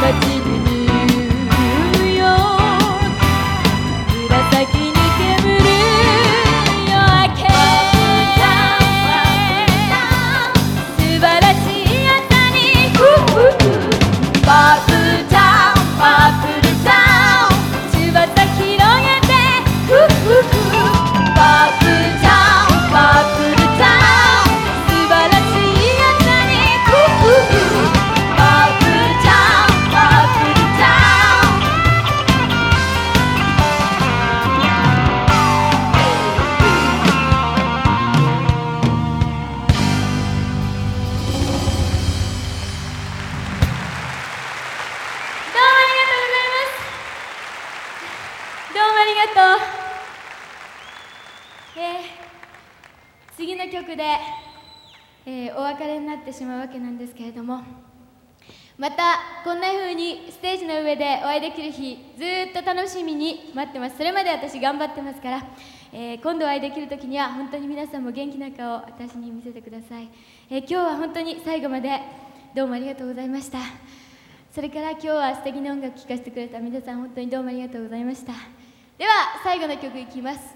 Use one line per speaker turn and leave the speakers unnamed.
次の曲で、お別れになってしまうわけなんですけれども、またこんな風にステージの上でお会いできる日、ずーっと楽しみに待ってます。それまで私頑張ってますから、今度お会いできる時には本当に皆さんも元気な顔を私に見せてください。今日は本当に最後までどうもありがとうございました。それから今日は素敵な音楽聴かせてくれた皆さん、本当にどうもありがとうございました。では最後の曲いきます。